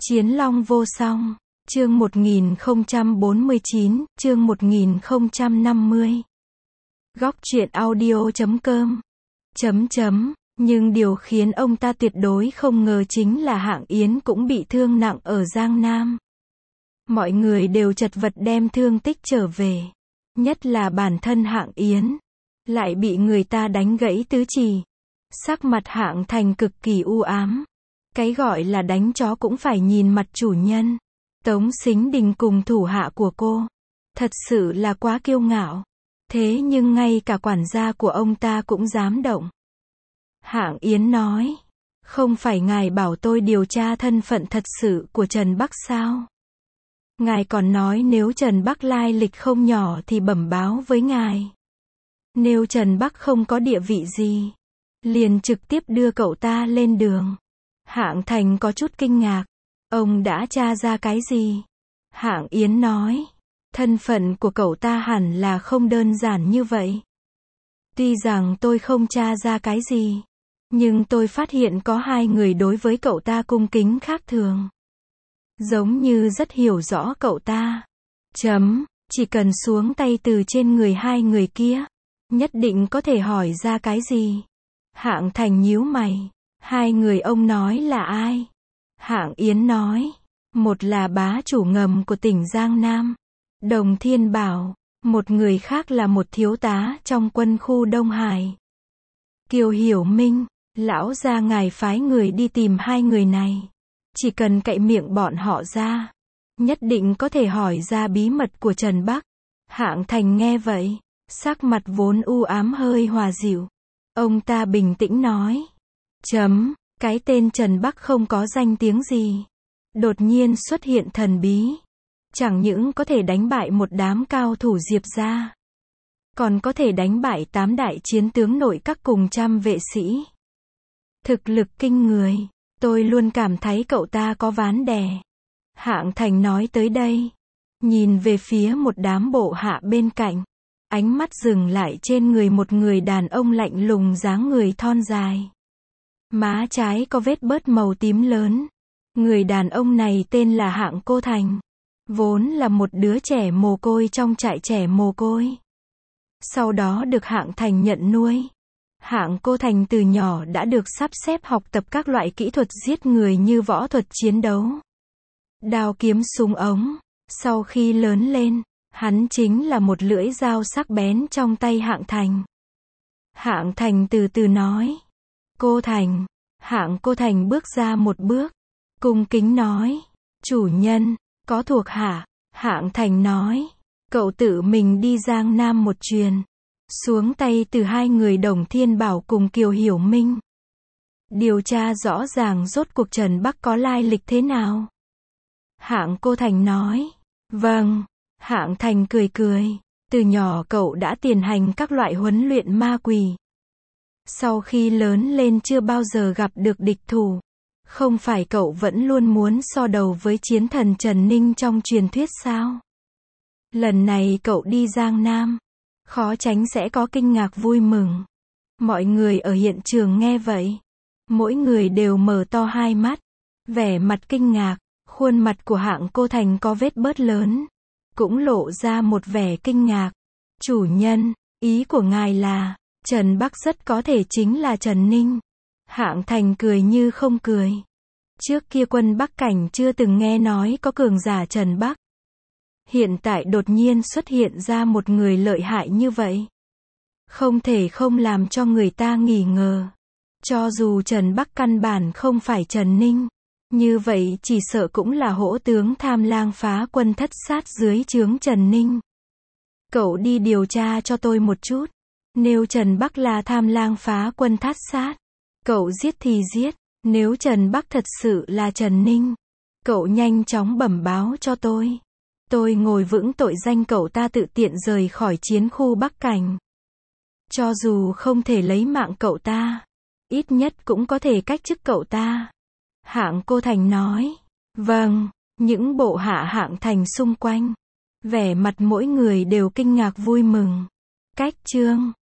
Chiến Long vô song. Chương 1049, chương 1050. Góc truyện audio.com. Nhưng điều khiến ông ta tuyệt đối không ngờ chính là Hạng Yến cũng bị thương nặng ở Giang Nam. Mọi người đều chật vật đem thương tích trở về. Nhất là bản thân Hạng Yến, lại bị người ta đánh gãy tứ chi. Sắc mặt Hạng Thành cực kỳ u ám. Cái gọi là đánh chó cũng phải nhìn mặt chủ nhân. Tống Sính Đình cùng thủ hạ của cô, thật sự là quá kiêu ngạo. Thế nhưng ngay cả quản gia của ông ta cũng dám động. Hạng Yến nói, không phải ngài bảo tôi điều tra thân phận thật sự của Trần Bắc sao? Ngài còn nói nếu Trần Bắc lai lịch không nhỏ thì bẩm báo với ngài. Nếu Trần Bắc không có địa vị gì, liền trực tiếp đưa cậu ta lên đường. Hạng Thành có chút kinh ngạc. Ông đã tra ra cái gì? Hạng Yến nói, thân phận của cậu ta hẳn là không đơn giản như vậy. Tuy rằng tôi không tra ra cái gì, nhưng tôi phát hiện có hai người đối với cậu ta cung kính khác thường. Giống như rất hiểu rõ cậu ta. Chỉ cần xuống tay từ trên người hai người kia, nhất định có thể hỏi ra cái gì. Hạng Thành nhíu mày. Hai người ông nói là ai? Hạng Yến nói, một là bá chủ ngầm của tỉnh Giang Nam, Đồng Thiên Bảo, một người khác là một thiếu tá trong quân khu Đông Hải. Kiều Hiểu Minh, lão gia ngài phái người đi tìm hai người này. Chỉ cần cậy miệng bọn họ ra, nhất định có thể hỏi ra bí mật của Trần Bắc. Hạng Thành nghe vậy, sắc mặt vốn u ám hơi hòa dịu. Ông ta bình tĩnh nói, cái tên Trần Bắc không có danh tiếng gì, đột nhiên xuất hiện thần bí, chẳng những có thể đánh bại một đám cao thủ Diệp gia, còn có thể đánh bại 8 đại chiến tướng nội các cùng trăm vệ sĩ. Thực lực kinh người, tôi luôn cảm thấy cậu ta có ván đè. Hạng Thành nói tới đây, nhìn về phía một đám bộ hạ bên cạnh, ánh mắt dừng lại trên người một người đàn ông lạnh lùng dáng người thon dài. Má trái có vết bớt màu tím lớn. Người đàn ông này tên là Hạng Cô Thành, vốn là một đứa trẻ mồ côi trong trại trẻ mồ côi. Sau đó được Hạng Thành nhận nuôi. Hạng Cô Thành từ nhỏ đã được sắp xếp học tập các loại kỹ thuật giết người như võ thuật chiến đấu, đao kiếm súng ống. Sau khi lớn lên, hắn chính là một lưỡi dao sắc bén trong tay Hạng Thành. Hạng Thành từ từ nói, Cô Thành. Hạng Cô Thành bước ra một bước, cung kính nói, chủ nhân, có thuộc hạ. Hạng Thành nói, cậu tự mình đi Giang Nam một chuyến, xuống tay từ hai người Đồng Thiên Bảo cùng Kiều Hiểu Minh. Điều tra rõ ràng rốt cuộc Trần Bắc có lai lịch thế nào. Hạng Cô Thành nói, vâng. Hạng Thành cười cười, từ nhỏ cậu đã tiến hành các loại huấn luyện ma quỷ. Sau khi lớn lên chưa bao giờ gặp được địch thủ. Không phải cậu vẫn luôn muốn so đầu với chiến thần Trần Ninh trong truyền thuyết sao? Lần này cậu đi Giang Nam, khó tránh sẽ có kinh ngạc vui mừng. Mọi người ở hiện trường nghe vậy, mỗi người đều mở to hai mắt, vẻ mặt kinh ngạc. Khuôn mặt của Hạng Cô Thành có vết bớt lớn, cũng lộ ra một vẻ kinh ngạc. Chủ nhân, ý của ngài là Trần Bắc rất có thể chính là Trần Ninh. Hạng Thành cười như không cười. Trước kia quân Bắc Cảnh chưa từng nghe nói có cường giả Trần Bắc. Hiện tại đột nhiên xuất hiện ra một người lợi hại như vậy. Không thể không làm cho người ta nghi ngờ. Cho dù Trần Bắc căn bản không phải Trần Ninh, như vậy chỉ sợ cũng là hỗ tướng Tham Lang Phá Quân thất sát dưới trướng Trần Ninh. Cậu đi điều tra cho tôi một chút. Nếu Trần Bắc là Tham Lang Phá Quân thất sát, cậu giết thì giết. Nếu Trần Bắc thật sự là Trần Ninh, cậu nhanh chóng bẩm báo cho tôi. Tôi ngồi vững tội danh cậu ta tự tiện rời khỏi chiến khu Bắc Cảnh. Cho dù không thể lấy mạng cậu ta, ít nhất cũng có thể cách chức cậu ta. Hạng Cô Thành nói, vâng. Những bộ hạ Hạng Thành xung quanh, vẻ mặt mỗi người đều kinh ngạc vui mừng. Cách chương